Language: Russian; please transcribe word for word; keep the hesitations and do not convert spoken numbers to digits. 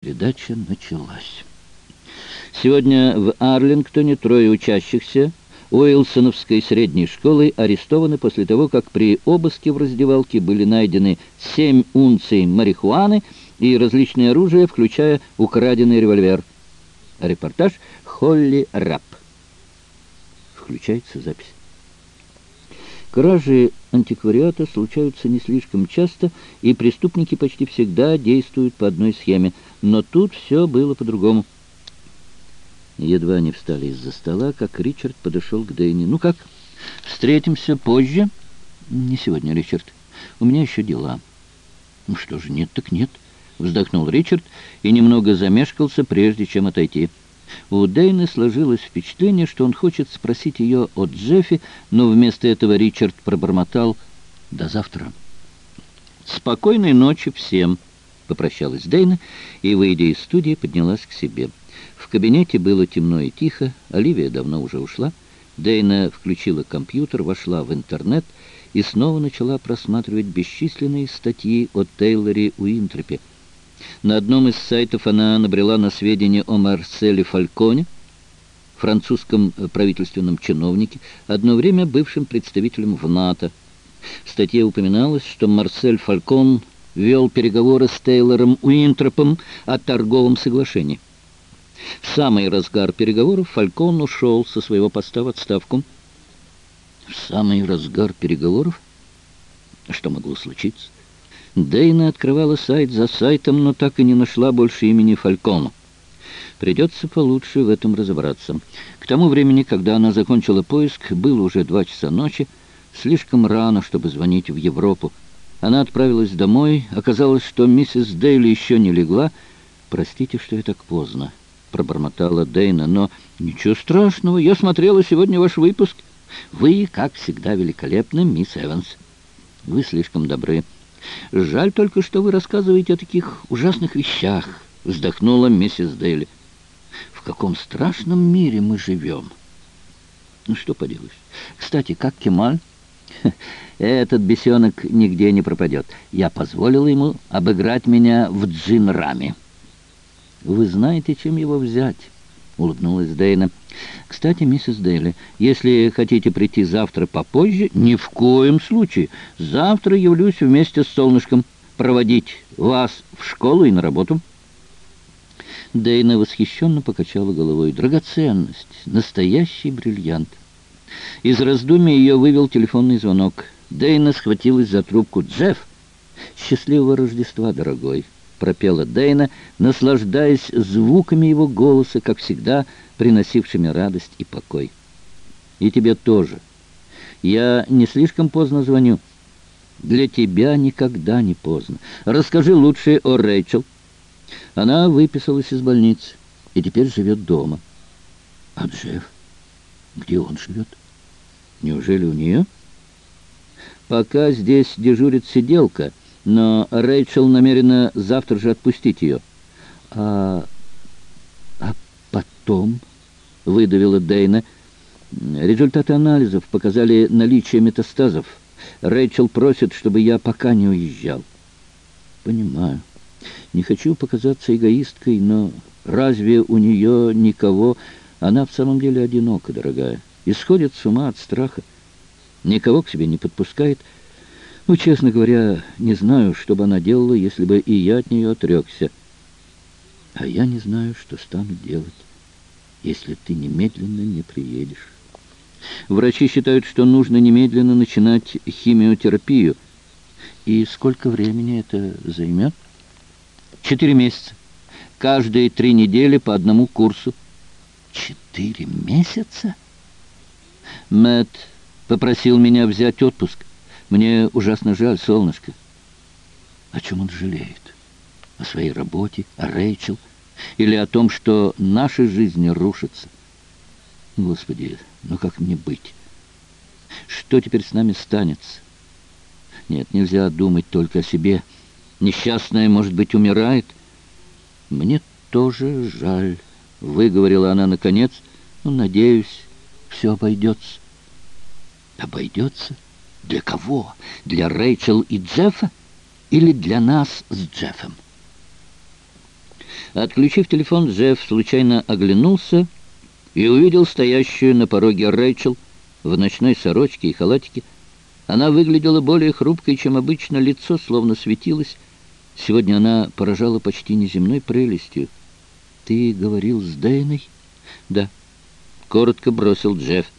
Передача началась. Сегодня в Арлингтоне трое учащихся Уилсоновской средней школы арестованы после того, как при обыске в раздевалке были найдены семь унций марихуаны и различные оружия, включая украденный револьвер. Репортаж Холли Рапп. Включается запись. Кражи антиквариата случаются не слишком часто, и преступники почти всегда действуют по одной схеме. Но тут все было по-другому. Едва они встали из-за стола, как Ричард подошел к Дейне. «Ну как, встретимся позже?» «Не сегодня, Ричард. У меня еще дела». «Ну что же, нет так нет», — вздохнул Ричард и немного замешкался, прежде чем отойти. У Дейны сложилось впечатление, что он хочет спросить ее о Джеффе, но вместо этого Ричард пробормотал: «До завтра». «Спокойной ночи всем», — попрощалась Дейна и, выйдя из студии, поднялась к себе. В кабинете было темно и тихо, Оливия давно уже ушла. Дейна включила компьютер, вошла в интернет и снова начала просматривать бесчисленные статьи о Тейлоре Уинтропе. На одном из сайтов она набрела на сведения о Марселе Фальконе, французском правительственном чиновнике, одно время бывшим представителем в НАТО. В статье упоминалось, что Марсель Фалькон вел переговоры с Тейлором Уинтропом о торговом соглашении. В самый разгар переговоров Фалькон ушел со своего поста в отставку. В самый разгар переговоров? Что могло случиться? Дейна открывала сайт за сайтом, но так и не нашла больше имени Фалькона. Придется получше в этом разобраться. К тому времени, когда она закончила поиск, было уже два часа ночи, слишком рано, чтобы звонить в Европу. Она отправилась домой. Оказалось, что миссис Дейли еще не легла. «Простите, что я так поздно», — пробормотала Дейна, — «но ничего страшного. Я смотрела сегодня ваш выпуск. Вы, как всегда, великолепны, мисс Эванс. Вы слишком добры. Жаль только, что вы рассказываете о таких ужасных вещах», — вздохнула миссис Дейли. «В каком страшном мире мы живем!» «Ну, что поделаешь. Кстати, как Кемаль?» «Этот бесенок нигде не пропадет. Я позволила ему обыграть меня в джин-раме». «Вы знаете, чем его взять?» — улыбнулась Дейна. «Кстати, миссис Дейли, если хотите прийти завтра попозже...» «Ни в коем случае. Завтра явлюсь вместе с солнышком проводить вас в школу и на работу». Дейна восхищенно покачала головой. «Драгоценность, настоящий бриллиант». Из раздумий ее вывел телефонный звонок. Дейна схватилась за трубку. «Джефф! Счастливого Рождества, дорогой!» — пропела Дейна, наслаждаясь звуками его голоса, как всегда, приносившими радость и покой. «И тебе тоже. Я не слишком поздно звоню?» «Для тебя никогда не поздно. Расскажи лучше о Рэйчел». «Она выписалась из больницы и теперь живет дома». «А Джефф? Где он живет? Неужели у нее?» «Пока здесь дежурит сиделка, но Рэйчел намерена завтра же отпустить ее». «А, а потом?» — выдавила Дейна. «Результаты анализов показали наличие метастазов. Рэйчел просит, чтобы я пока не уезжал». «Понимаю. Не хочу показаться эгоисткой, но разве у нее никого...» «Она в самом деле одинока, дорогая. Исходит с ума от страха. Никого к себе не подпускает. Ну, честно говоря, не знаю, что бы она делала, если бы и я от нее отрекся. А я не знаю, что стану делать, если ты немедленно не приедешь. Врачи считают, что нужно немедленно начинать химиотерапию. И сколько времени это займет?» «Четыре месяца. Каждые три недели по одному курсу». «Четыре месяца?» «Мэтт попросил меня взять отпуск. Мне ужасно жаль, солнышко». О чем он жалеет? О своей работе, о Рэйчел? Или о том, что наши жизни рушатся? Господи, ну как мне быть? Что теперь с нами станется? Нет, нельзя думать только о себе. Несчастная, может быть, умирает. Мне тоже жаль, выговорила она наконец. Ну, надеюсь, все обойдется. Обойдется? Для кого? Для Рэйчел и Джеффа? Или для нас с Джеффом? Отключив телефон, Джефф случайно оглянулся и увидел стоящую на пороге Рэйчел в ночной сорочке и халатике. Она выглядела более хрупкой, чем обычно, лицо словно светилось. Сегодня она поражала почти неземной прелестью. «Ты говорил с Дейной?» «Да», — коротко бросил Джефф.